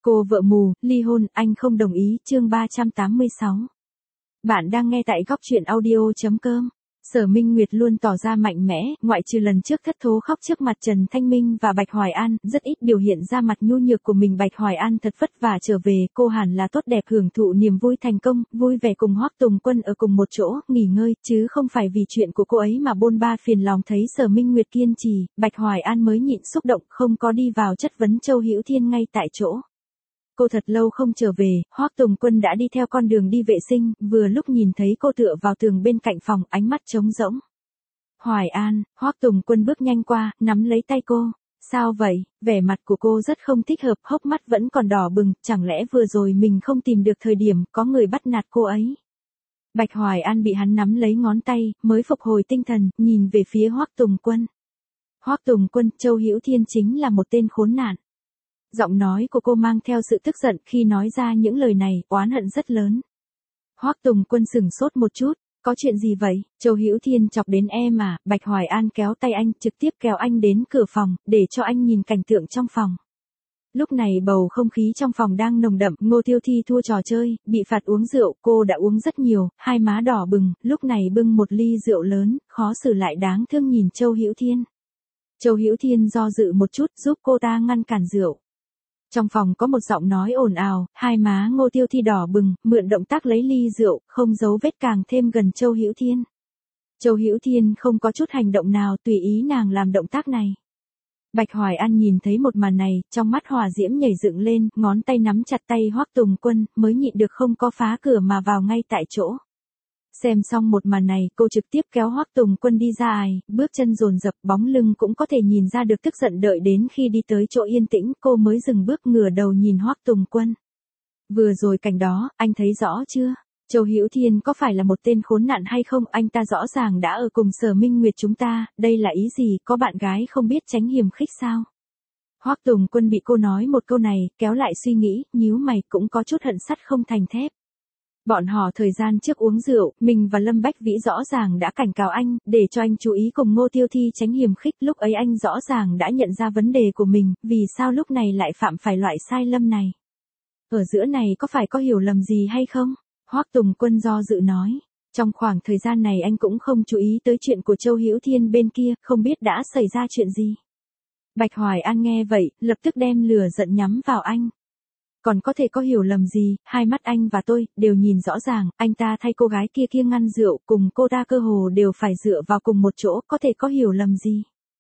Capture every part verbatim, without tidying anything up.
Cô vợ mù, ly hôn, anh không đồng ý, chương ba trăm tám mươi sáu. Bạn đang nghe tại góc truyện audio.com. Sở Minh Nguyệt luôn tỏ ra mạnh mẽ, ngoại trừ lần trước thất thố khóc trước mặt Trần Thanh Minh và Bạch Hoài An, rất ít biểu hiện ra mặt nhu nhược của mình. Bạch Hoài An thật vất vả trở về, cô hẳn là tốt đẹp hưởng thụ niềm vui thành công, vui vẻ cùng Hoắc Tùng Quân ở cùng một chỗ, nghỉ ngơi, chứ không phải vì chuyện của cô ấy mà bôn ba phiền lòng. Thấy Sở Minh Nguyệt kiên trì, Bạch Hoài An mới nhịn xúc động, không có đi vào chất vấn Châu Hữu Thiên ngay tại chỗ. Cô thật lâu không trở về, Hoắc Tùng Quân đã đi theo con đường đi vệ sinh, vừa lúc nhìn thấy cô tựa vào tường bên cạnh phòng, ánh mắt trống rỗng. Hoài An, Hoắc Tùng Quân bước nhanh qua, nắm lấy tay cô. Sao vậy? Vẻ mặt của cô rất không thích hợp, hốc mắt vẫn còn đỏ bừng, chẳng lẽ vừa rồi mình không tìm được thời điểm có người bắt nạt cô ấy? Bạch Hoài An bị hắn nắm lấy ngón tay, mới phục hồi tinh thần, nhìn về phía Hoắc Tùng Quân. Hoắc Tùng Quân, Châu Hữu Thiên chính là một tên khốn nạn. Giọng nói của cô mang theo sự tức giận, khi nói ra những lời này, oán hận rất lớn. Hoắc Tùng Quân sửng sốt một chút, có chuyện gì vậy? Châu Hữu Thiên chọc đến em à? Bạch Hoài An kéo tay anh, trực tiếp kéo anh đến cửa phòng, để cho anh nhìn cảnh tượng trong phòng. Lúc này bầu không khí trong phòng đang nồng đậm, Ngô Tiêu Thi thua trò chơi, bị phạt uống rượu, cô đã uống rất nhiều, hai má đỏ bừng, lúc này bưng một ly rượu lớn, khó xử lại đáng thương nhìn Châu Hữu Thiên. Châu Hữu Thiên do dự một chút, giúp cô ta ngăn cản rượu. Trong phòng có một giọng nói ồn ào, hai má Ngô Tiêu Thi đỏ bừng, mượn động tác lấy ly rượu, không giấu vết càng thêm gần Châu Hữu Thiên. Châu Hữu Thiên không có chút hành động nào, tùy ý nàng làm động tác này. Bạch Hoài An nhìn thấy một màn này, trong mắt hỏa diễm nhảy dựng lên, ngón tay nắm chặt tay Hoắc Tùng Quân, mới nhịn được không có phá cửa mà vào ngay tại chỗ. Xem xong một màn này, cô trực tiếp kéo Hoắc Tùng Quân đi ra ải, bước chân dồn dập, bóng lưng cũng có thể nhìn ra được tức giận, đợi đến khi đi tới chỗ yên tĩnh, cô mới dừng bước, ngửa đầu nhìn Hoắc Tùng Quân. Vừa rồi cảnh đó, anh thấy rõ chưa? Châu Hữu Thiên có phải là một tên khốn nạn hay không? Anh ta rõ ràng đã ở cùng Sở Minh Nguyệt chúng ta, đây là ý gì? Có bạn gái không biết tránh hiềm khích sao? Hoắc Tùng Quân bị cô nói một câu này, kéo lại suy nghĩ, nhíu mày, cũng có chút hận sắt không thành thép. Bọn họ thời gian trước uống rượu, mình và Lâm Bách Vĩ rõ ràng đã cảnh cáo anh, để cho anh chú ý cùng Ngô Tiêu Thi tránh hiềm khích. Lúc ấy anh rõ ràng đã nhận ra vấn đề của mình, vì sao lúc này lại phạm phải loại sai lầm này? Ở giữa này có phải có hiểu lầm gì hay không? Hoắc Tùng Quân do dự nói. Trong khoảng thời gian này anh cũng không chú ý tới chuyện của Châu Hữu Thiên bên kia, không biết đã xảy ra chuyện gì. Bạch Hoài An nghe vậy, lập tức đem lửa giận nhắm vào anh. Còn có thể có hiểu lầm gì? Hai mắt anh và tôi đều nhìn rõ ràng, anh ta thay cô gái kia kia ngăn rượu, cùng cô ta cơ hồ đều phải dựa vào cùng một chỗ, có thể có hiểu lầm gì?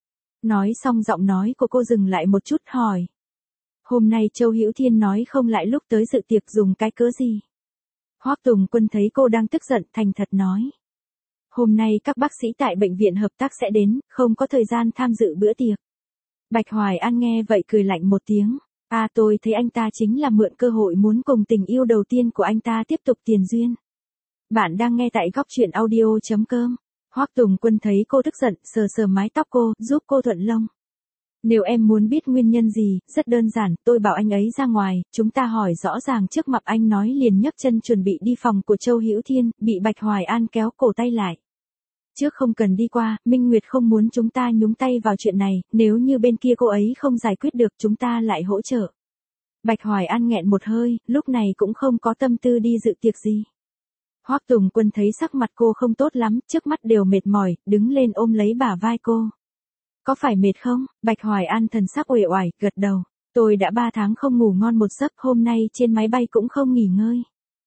Nói xong giọng nói của cô dừng lại một chút, hỏi. Hôm nay Châu Hữu Thiên nói không lại lúc tới dự tiệc dùng cái cớ gì? Hoắc Tùng Quân thấy cô đang tức giận, thành thật nói. Hôm nay các bác sĩ tại bệnh viện hợp tác sẽ đến, không có thời gian tham dự bữa tiệc. Bạch Hoài An nghe vậy cười lạnh một tiếng. À, tôi thấy anh ta chính là mượn cơ hội muốn cùng tình yêu đầu tiên của anh ta tiếp tục tiền duyên. Bạn đang nghe tại góc truyện audio.com. Hoắc Tùng Quân thấy cô tức giận, sờ sờ mái tóc cô, giúp cô thuận lông. Nếu em muốn biết nguyên nhân gì, rất đơn giản, tôi bảo anh ấy ra ngoài, chúng ta hỏi rõ ràng trước mặt anh nói liền nhấc chân chuẩn bị đi phòng của Châu Hữu Thiên, bị Bạch Hoài An kéo cổ tay lại. Trước không cần đi qua, Minh Nguyệt không muốn chúng ta nhúng tay vào chuyện này, nếu như bên kia cô ấy không giải quyết được chúng ta lại hỗ trợ. Bạch Hoài An nghẹn một hơi, lúc này cũng không có tâm tư đi dự tiệc gì. Hoắc Tùng Quân thấy sắc mặt cô không tốt lắm, trước mắt đều mệt mỏi, đứng lên ôm lấy bả vai cô. Có phải mệt không? Bạch Hoài An thần sắc uể oải, gật đầu. Tôi đã ba tháng không ngủ ngon một giấc, hôm nay trên máy bay cũng không nghỉ ngơi.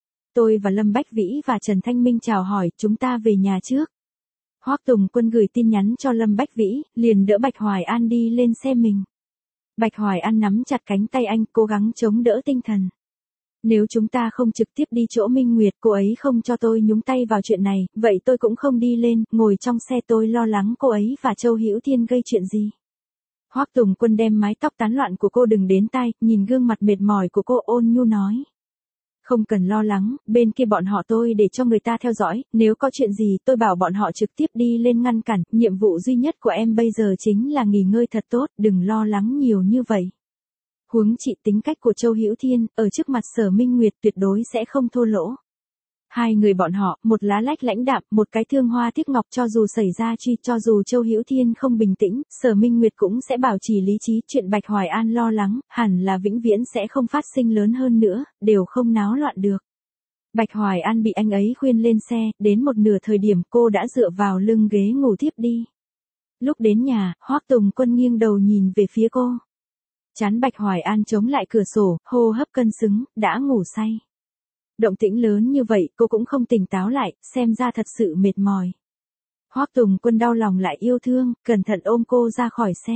Tôi và Lâm Bách Vĩ và Trần Thanh Minh chào hỏi, chúng ta về nhà trước. Hoắc Tùng Quân gửi tin nhắn cho Lâm Bách Vĩ, liền đỡ Bạch Hoài An đi lên xe mình. Bạch Hoài An nắm chặt cánh tay anh, cố gắng chống đỡ tinh thần. Nếu chúng ta không trực tiếp đi chỗ Minh Nguyệt, cô ấy không cho tôi nhúng tay vào chuyện này, vậy tôi cũng không đi lên, ngồi trong xe tôi lo lắng cô ấy và Châu Hữu Thiên gây chuyện gì. Hoắc Tùng Quân đem mái tóc tán loạn của cô đừng đến tai, nhìn gương mặt mệt mỏi của cô ôn nhu nói. Không cần lo lắng, bên kia bọn họ tôi để cho người ta theo dõi, nếu có chuyện gì tôi bảo bọn họ trực tiếp đi lên ngăn cản, nhiệm vụ duy nhất của em bây giờ chính là nghỉ ngơi thật tốt, đừng lo lắng nhiều như vậy. Huống chị tính cách của Châu Hữu Thiên, ở trước mặt Sở Minh Nguyệt tuyệt đối sẽ không thô lỗ. Hai người bọn họ, một lá lách lãnh đạm, một cái thương hoa tiếc ngọc, cho dù xảy ra truy, cho dù Châu Hữu Thiên không bình tĩnh, Sở Minh Nguyệt cũng sẽ bảo trì lý trí, chuyện Bạch Hoài An lo lắng, hẳn là vĩnh viễn sẽ không phát sinh lớn hơn nữa, đều không náo loạn được. Bạch Hoài An bị anh ấy khuyên lên xe, đến một nửa thời điểm cô đã dựa vào lưng ghế ngủ thiếp đi. Lúc đến nhà, Hoắc Tùng Quân nghiêng đầu nhìn về phía cô. Trán Bạch Hoài An chống lại cửa sổ, hô hấp cân xứng, đã ngủ say. Động tĩnh lớn như vậy, cô cũng không tỉnh táo lại, xem ra thật sự mệt mỏi. Hoắc Tùng Quân đau lòng lại yêu thương, cẩn thận ôm cô ra khỏi xe.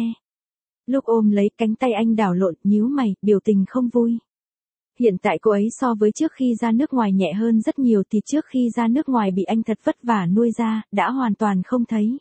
Lúc ôm lấy, cánh tay anh đảo lộn, nhíu mày, biểu tình không vui. Hiện tại cô ấy so với trước khi ra nước ngoài nhẹ hơn rất nhiều, thì trước khi ra nước ngoài bị anh thật vất vả nuôi ra, đã hoàn toàn không thấy.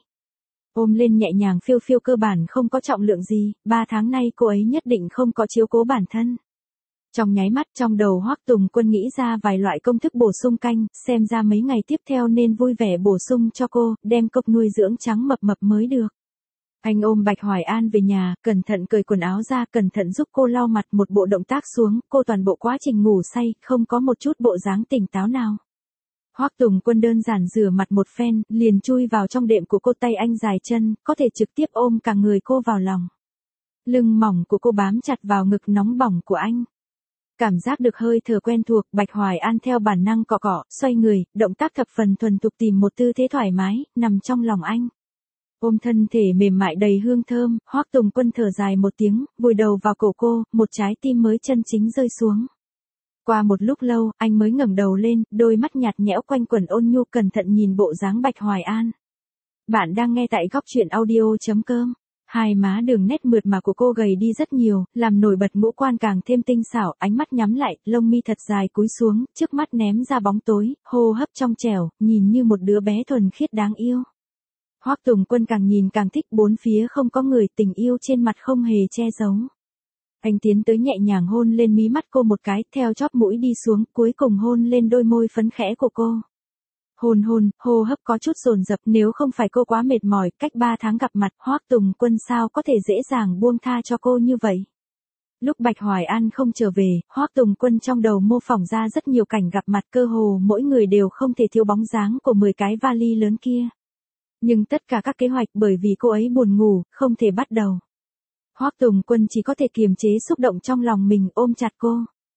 Ôm lên nhẹ nhàng phiêu phiêu, cơ bản không có trọng lượng gì, ba tháng nay cô ấy nhất định không có chiếu cố bản thân. Trong nháy mắt, trong đầu Hoắc Tùng Quân nghĩ ra vài loại công thức bổ sung canh, xem ra mấy ngày tiếp theo nên vui vẻ bổ sung cho cô, đem cốc nuôi dưỡng trắng mập mập mới được. Anh ôm Bạch Hoài An về nhà, cẩn thận cởi quần áo ra, cẩn thận giúp cô lau mặt, một bộ động tác xuống, cô toàn bộ quá trình ngủ say, không có một chút bộ dáng tỉnh táo nào. Hoắc Tùng Quân đơn giản rửa mặt một phen, liền chui vào trong đệm của cô, tay anh dài chân, có thể trực tiếp ôm cả người cô vào lòng. Lưng mỏng của cô bám chặt vào ngực nóng bỏng của anh. Cảm giác được hơi thở quen thuộc, Bạch Hoài An theo bản năng cọ cọ, xoay người, động tác thập phần thuần thục tìm một tư thế thoải mái, nằm trong lòng anh. Ôm thân thể mềm mại đầy hương thơm, Hoắc Tùng Quân thở dài một tiếng, vùi đầu vào cổ cô, một trái tim mới chân chính rơi xuống. Qua một lúc lâu, anh mới ngẩng đầu lên, đôi mắt nhạt nhẽo quanh quẩn ôn nhu, cẩn thận nhìn bộ dáng Bạch Hoài An. Bạn đang nghe tại góc truyện audio chấm com. Hai má đường nét mượt mà của cô gầy đi rất nhiều, làm nổi bật ngũ quan càng thêm tinh xảo, ánh mắt nhắm lại, lông mi thật dài cúi xuống, trước mắt ném ra bóng tối, hô hấp trong trẻo, nhìn như một đứa bé thuần khiết đáng yêu. Hoắc Tùng Quân càng nhìn càng thích, bốn phía không có người, tình yêu trên mặt không hề che giấu. Anh tiến tới nhẹ nhàng hôn lên mí mắt cô một cái, theo chóp mũi đi xuống, cuối cùng hôn lên đôi môi phấn khẽ của cô. Hôn hôn, hô hấp có chút dồn dập, nếu không phải cô quá mệt mỏi, cách ba tháng gặp mặt, Hoắc Tùng Quân sao có thể dễ dàng buông tha cho cô như vậy. Lúc Bạch Hoài An không trở về, Hoắc Tùng Quân trong đầu mô phỏng ra rất nhiều cảnh gặp mặt, cơ hồ mỗi người đều không thể thiếu bóng dáng của mười cái vali lớn kia. Nhưng tất cả các kế hoạch bởi vì cô ấy buồn ngủ, không thể bắt đầu. Hoắc Tùng Quân chỉ có thể kiềm chế xúc động trong lòng mình, ôm chặt cô.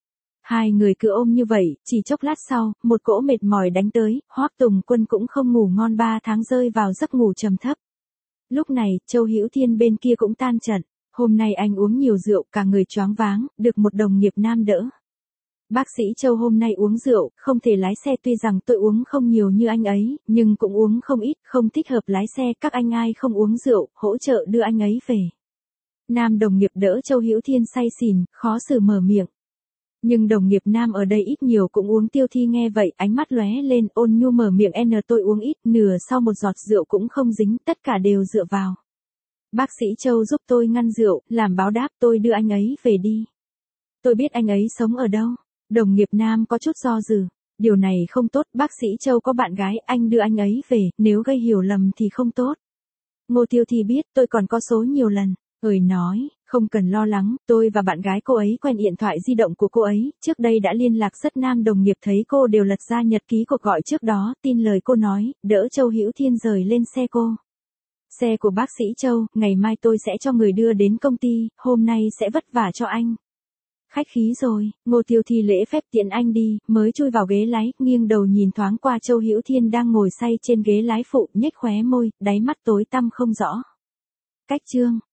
Hai người cứ ôm như vậy, chỉ chốc lát sau, một cỗ mệt mỏi đánh tới, Hoắc Tùng Quân cũng không ngủ ngon, ba tháng rơi vào giấc ngủ trầm thấp. Lúc này, Châu Hữu Thiên bên kia cũng tan trận, hôm nay anh uống nhiều rượu, cả người choáng váng, được một đồng nghiệp nam đỡ. Bác sĩ Châu hôm nay uống rượu, không thể lái xe, tuy rằng tôi uống không nhiều như anh ấy, nhưng cũng uống không ít, không thích hợp lái xe, các anh ai không uống rượu, hỗ trợ đưa anh ấy về. Nam đồng nghiệp đỡ Châu Hữu Thiên say xỉn, khó xử mở miệng. Nhưng đồng nghiệp nam ở đây ít nhiều cũng uống, Tiêu Thi nghe vậy, ánh mắt lóe lên, ôn nhu mở miệng, n tôi uống ít, nửa sau một giọt rượu cũng không dính, tất cả đều dựa vào. Bác sĩ Châu giúp tôi ngăn rượu, làm báo đáp, tôi đưa anh ấy về đi. Tôi biết anh ấy sống ở đâu. Đồng nghiệp nam có chút do dự. Điều này không tốt, bác sĩ Châu có bạn gái, anh đưa anh ấy về, nếu gây hiểu lầm thì không tốt. Ngô Tiêu Thi biết, tôi còn có số nhiều lần. Hời nói, không cần lo lắng, tôi và bạn gái cô ấy quen, điện thoại di động của cô ấy, trước đây đã liên lạc rất, nam đồng nghiệp thấy cô đều lật ra nhật ký cuộc gọi trước đó, tin lời cô nói, đỡ Châu Hữu Thiên rời lên xe cô. Xe của bác sĩ Châu, ngày mai tôi sẽ cho người đưa đến công ty, hôm nay sẽ vất vả cho anh. Khách khí rồi, Ngô Tiêu Thi lễ phép tiễn anh đi, mới chui vào ghế lái, nghiêng đầu nhìn thoáng qua Châu Hữu Thiên đang ngồi say trên ghế lái phụ, nhếch khóe môi, đáy mắt tối tăm không rõ. Cách chương